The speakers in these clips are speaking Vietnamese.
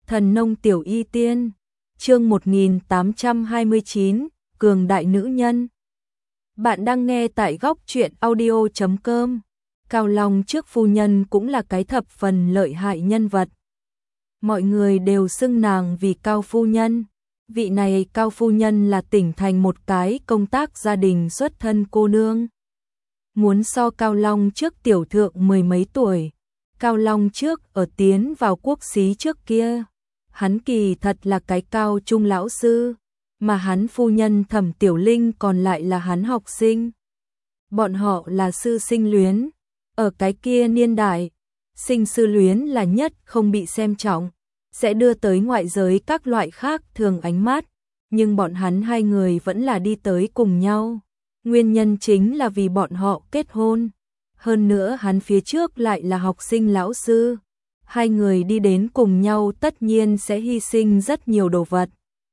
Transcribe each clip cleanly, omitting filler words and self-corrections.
Thần nông tiểu y tiên, chương 1829, cường đại nữ nhân. Bạn đang nghe tại góc truyện audio.com. Cao Long trước phu nhân cũng là cái thập phần lợi hại nhân vật. Mọi người đều xưng nàng vì Cao phu nhân. Vị này Cao phu nhân là tỉnh thành một cái công tác gia đình xuất thân cô nương. Muốn so Cao Long trước tiểu thượng mười mấy tuổi. Cao Long trước ở tiến vào quốc xí trước kia. Hắn kỳ thật là cái cao trung lão sư, mà hắn phu nhân Thẩm Tiểu Linh còn lại là hắn học sinh. Bọn họ là sư sinh luyến, ở cái kia niên đại, sinh sư luyến là nhất không bị xem trọng, sẽ đưa tới ngoại giới các loại khác thường ánh mắt, nhưng bọn hắn hai người vẫn là đi tới cùng nhau. Nguyên nhân chính là vì bọn họ kết hôn, hơn nữa hắn phía trước lại là học sinh lão sư. Hai người đi đến cùng nhau tất nhiên sẽ hy sinh rất nhiều đồ vật.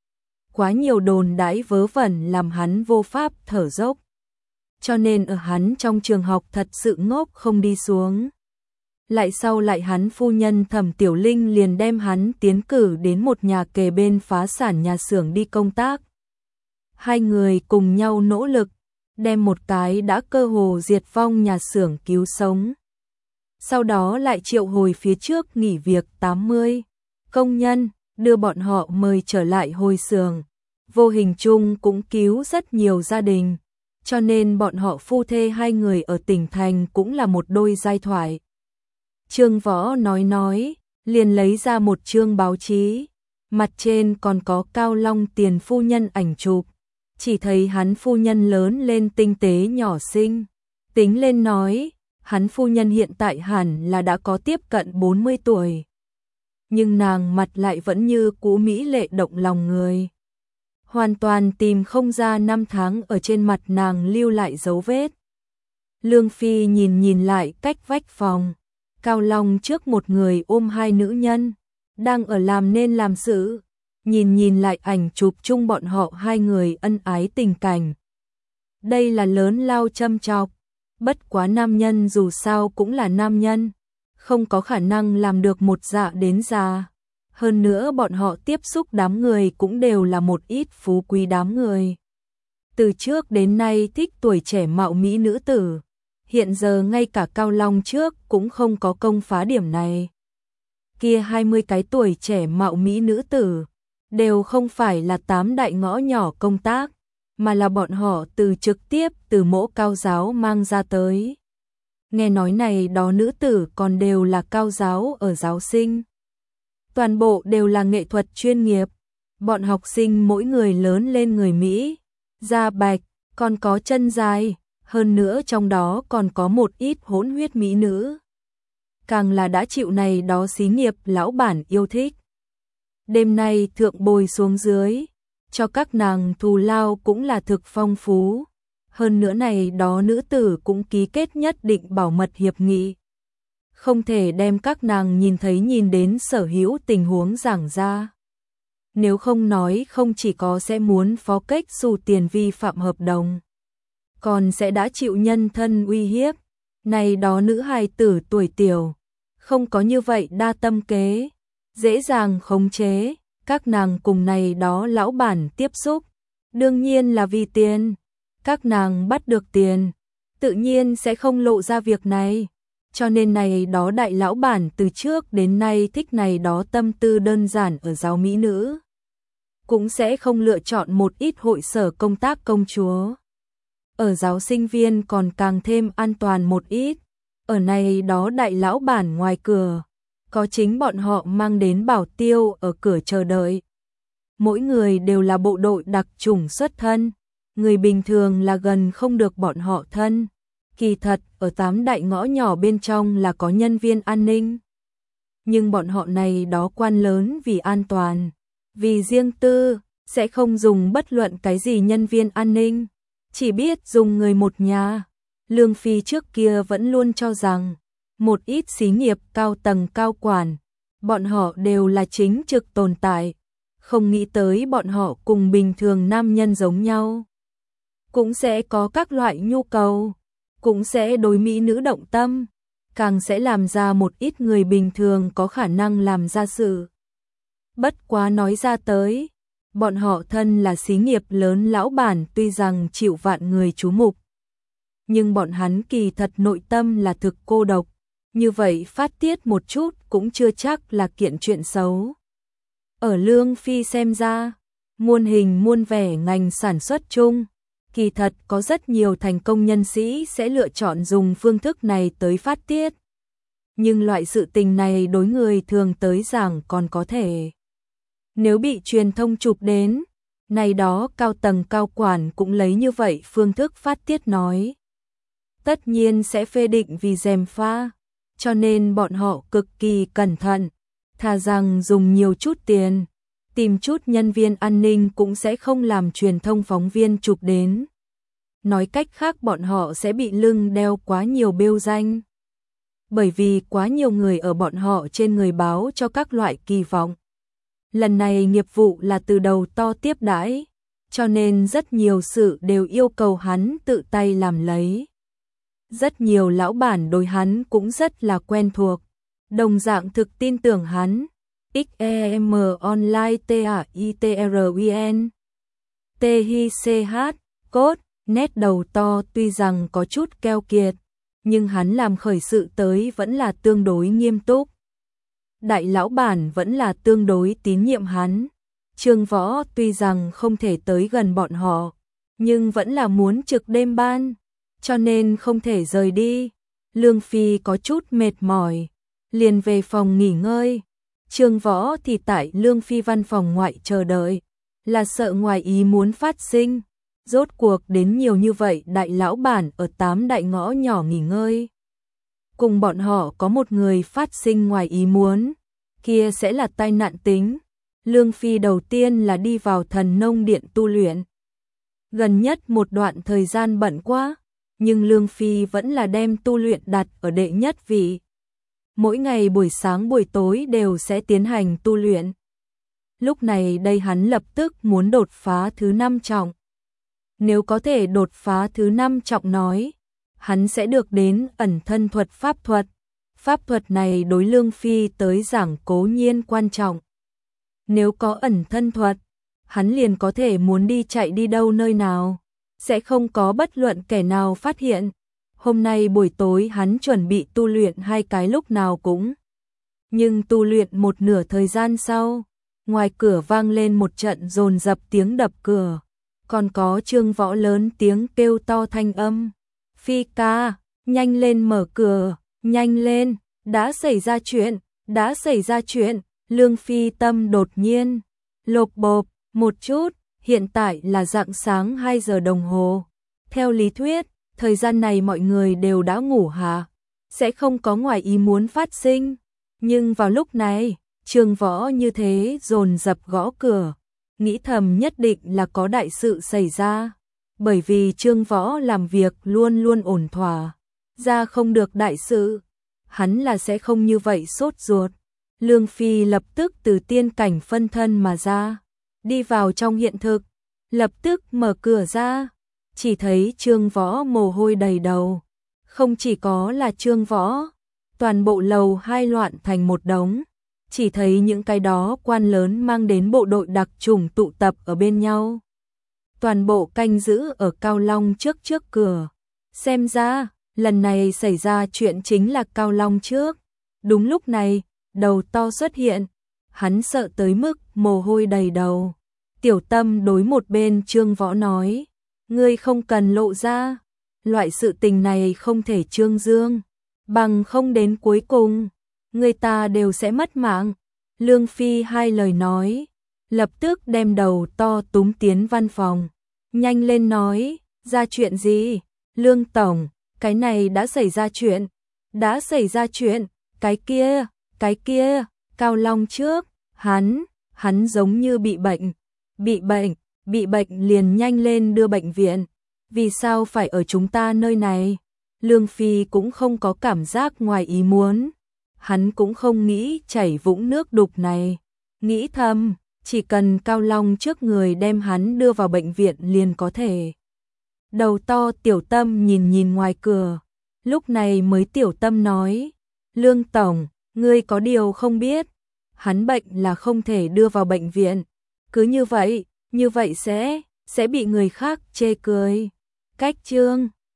Quá nhiều đồn đãi vớ vẩn làm hắn vô pháp thở dốc. Cho nên ở hắn trong trường học thật sự ngốc không đi xuống. Lại sau lại hắn phu nhân Thẩm Tiểu Linh liền đem hắn tiến cử đến một nhà kề bên phá sản nhà xưởng đi công tác. Hai người cùng nhau nỗ lực, đem một cái đã cơ hồ diệt vong nhà xưởng cứu sống. Sau đó lại triệu hồi phía trước nghỉ việc 80 công nhân, đưa bọn họ mời trở lại hồi xưởng. Vô hình chung cũng cứu rất nhiều gia đình, cho nên bọn họ phu thê hai người ở tỉnh thành cũng là một đôi giai thoại. Trương Võ nói, liền lấy ra một chương báo chí, mặt trên còn có Cao Long tiền phu nhân ảnh chụp, chỉ thấy hắn phu nhân lớn lên tinh tế nhỏ xinh, tính lên nói, hắn phu nhân hiện tại hẳn là đã có tiếp cận 40 tuổi. Nhưng nàng mặt lại vẫn như cũ mỹ lệ động lòng người. Hoàn toàn tìm không ra năm tháng ở trên mặt nàng lưu lại dấu vết. Lương Phi nhìn lại cách vách phòng. Cao Long trước một người ôm hai nữ nhân, đang ở làm nên làm sự. Nhìn lại ảnh chụp chung bọn họ hai người ân ái tình cảnh. Đây là lớn lao châm chọc. Bất quá nam nhân dù sao cũng là nam nhân, không có khả năng làm được một dạ đến già. Hơn nữa bọn họ tiếp xúc đám người cũng đều là một ít phú quý đám người. Từ trước đến nay thích tuổi trẻ mạo mỹ nữ tử, hiện giờ ngay cả Cao Long trước cũng không có công phá điểm này. Kia 20 cái tuổi trẻ mạo mỹ nữ tử, đều không phải là 8 đại ngõ nhỏ công tác, mà là bọn họ trực tiếp từ mỗ cao giáo mang ra tới. Nghe nói này đó nữ tử còn đều là cao giáo ở giáo sinh. Toàn bộ đều là nghệ thuật chuyên nghiệp. Bọn học sinh mỗi người lớn lên người Mỹ, da bạch, còn có chân dài, hơn nữa trong đó còn có một ít hỗn huyết mỹ nữ. Càng là đã chịu này đó xí nghiệp lão bản yêu thích. Đêm nay thượng bồi xuống dưới, cho các nàng thù lao cũng là thực phong phú. Hơn nữa này đó nữ tử cũng ký kết nhất định bảo mật hiệp nghị. Không thể đem các nàng nhìn đến sở hữu tình huống giảng ra. Nếu không nói không chỉ có sẽ muốn phó cách xù tiền vi phạm hợp đồng, còn sẽ đã chịu nhân thân uy hiếp. Này đó nữ hài tử tuổi tiểu, không có như vậy đa tâm kế, dễ dàng khống chế. Các nàng cùng này đó lão bản tiếp xúc, đương nhiên là vì tiền. Các nàng bắt được tiền, tự nhiên sẽ không lộ ra việc này. Cho nên này đó đại lão bản từ trước đến nay thích này đó tâm tư đơn giản ở giáo mỹ nữ. Cũng sẽ không lựa chọn một ít hội sở công tác công chúa. Ở giáo sinh viên còn càng thêm an toàn một ít. Ở này đó đại lão bản ngoài cửa, có chính bọn họ mang đến bảo tiêu ở cửa chờ đợi. Mỗi người đều là bộ đội đặc chủng xuất thân, người bình thường là gần không được bọn họ thân. Kỳ thật, ở 8 đại ngõ nhỏ bên trong là có nhân viên an ninh. Nhưng bọn họ này đó quan lớn vì an toàn, vì riêng tư, sẽ không dùng bất luận cái gì nhân viên an ninh, chỉ biết dùng người một nhà. Lương Phi trước kia vẫn luôn cho rằng, một ít xí nghiệp cao tầng cao quản, bọn họ đều là chính trực tồn tại, không nghĩ tới bọn họ cùng bình thường nam nhân giống nhau. Cũng sẽ có các loại nhu cầu, cũng sẽ đối mỹ nữ động tâm, càng sẽ làm ra một ít người bình thường có khả năng làm ra sự. Bất quá nói ra tới, bọn họ thân là xí nghiệp lớn lão bản tuy rằng chịu vạn người chú mục, nhưng bọn hắn kỳ thật nội tâm là thực cô độc, như vậy phát tiết một chút cũng chưa chắc là kiện chuyện xấu. Ở Lương Phi xem ra, muôn hình muôn vẻ ngành sản xuất chung, kỳ thật có rất nhiều thành công nhân sĩ sẽ lựa chọn dùng phương thức này tới phát tiết. Nhưng loại sự tình này đối người thường tới giảng còn có thể. Nếu bị truyền thông chụp đến, này đó cao tầng cao quản cũng lấy như vậy phương thức phát tiết nói. Tất nhiên sẽ phê định vì gièm pha, cho nên bọn họ cực kỳ cẩn thận, thà rằng dùng nhiều chút tiền, tìm chút nhân viên an ninh cũng sẽ không làm truyền thông phóng viên chụp đến. Nói cách khác bọn họ sẽ bị lưng đeo quá nhiều bêu danh. Bởi vì quá nhiều người ở bọn họ trên người báo cho các loại kỳ vọng. Lần này nghiệp vụ là từ đầu to tiếp đãi, cho nên rất nhiều sự đều yêu cầu hắn tự tay làm lấy. Rất nhiều lão bản đối hắn cũng rất là quen thuộc, đồng dạng thực tin tưởng hắn. XEM Online TAITRUN THICH Code nét đầu to tuy rằng có chút keo kiệt, nhưng hắn làm khởi sự tới vẫn là tương đối nghiêm túc. Đại lão bản vẫn là tương đối tín nhiệm hắn. Trương Võ tuy rằng không thể tới gần bọn họ, nhưng vẫn là muốn trực đêm ban, cho nên không thể rời đi. Lương Phi có chút mệt mỏi, liền về phòng nghỉ ngơi. Trương Võ thì tại Lương Phi văn phòng ngoại chờ đợi, là sợ ngoài ý muốn phát sinh. Rốt cuộc đến nhiều như vậy đại lão bản ở 8 đại ngõ nhỏ nghỉ ngơi. Cùng bọn họ có một người phát sinh ngoài ý muốn, kia sẽ là tai nạn tính. Lương Phi đầu tiên là đi vào Thần Nông Điện tu luyện. Gần nhất một đoạn thời gian bận quá, nhưng Lương Phi vẫn là đem tu luyện đặt ở đệ nhất vị. Mỗi ngày buổi sáng buổi tối đều sẽ tiến hành tu luyện. Lúc này đây hắn lập tức muốn đột phá thứ 5 trọng. Nếu có thể đột phá thứ 5 trọng nói, hắn sẽ được đến ẩn thân thuật pháp thuật. Pháp thuật này đối Lương Phi tới giảng cố nhiên quan trọng. Nếu có ẩn thân thuật, hắn liền có thể muốn đi chạy đi đâu nơi nào, sẽ không có bất luận kẻ nào phát hiện. Hôm nay buổi tối hắn chuẩn bị tu luyện 2 cái lúc nào cũng. Nhưng tu luyện một nửa thời gian sau, ngoài cửa vang lên một trận dồn dập tiếng đập cửa, còn có Trương Võ lớn tiếng kêu to thanh âm. Phi ca, nhanh lên mở cửa, nhanh lên, đã xảy ra chuyện, đã xảy ra chuyện. Lương Phi tâm đột nhiên lộp bộp một chút, hiện tại là rạng sáng 2 giờ đồng hồ. Theo lý thuyết, thời gian này mọi người đều đã ngủ hả? Sẽ không có ngoài ý muốn phát sinh. Nhưng vào lúc này, Trương Võ như thế dồn dập gõ cửa, nghĩ thầm nhất định là có đại sự xảy ra. Bởi vì Trương Võ làm việc luôn luôn ổn thỏa, ra không được đại sự, hắn là sẽ không như vậy sốt ruột. Lương Phi lập tức từ tiên cảnh phân thân mà ra, đi vào trong hiện thực, lập tức mở cửa ra, chỉ thấy Trương Võ mồ hôi đầy đầu. Không chỉ có là Trương Võ, toàn bộ lầu 2 loạn thành một đống, chỉ thấy những cái đó quan lớn mang đến bộ đội đặc chủng tụ tập ở bên nhau. Toàn bộ canh giữ ở Cao Long trước cửa. Xem ra, lần này xảy ra chuyện chính là Cao Long trước. Đúng lúc này, đầu to xuất hiện, hắn sợ tới mức mồ hôi đầy đầu. Tiểu Tâm đối một bên Trương Võ nói, ngươi không cần lộ ra, loại sự tình này không thể trương dương, bằng không đến cuối cùng, người ta đều sẽ mất mạng. Lương Phi hai lời nói, lập tức đem đầu to túm tiến văn phòng, nhanh lên nói, ra chuyện gì? Lương Tổng, cái này đã xảy ra chuyện, cái kia, Cao Long trước, hắn giống như bị bệnh liền nhanh lên đưa bệnh viện, vì sao phải ở chúng ta nơi này? Lương Phi cũng không có cảm giác ngoài ý muốn, hắn cũng không nghĩ chảy vũng nước đục này, nghĩ thầm, chỉ cần Cao Long trước người đem hắn đưa vào bệnh viện liền có thể. Đầu to Tiểu Tâm nhìn ngoài cửa, lúc này mới Tiểu Tâm nói, Lương Tổng, ngươi có điều không biết, hắn bệnh là không thể đưa vào bệnh viện. Cứ như vậy sẽ bị người khác chê cười. Cách chương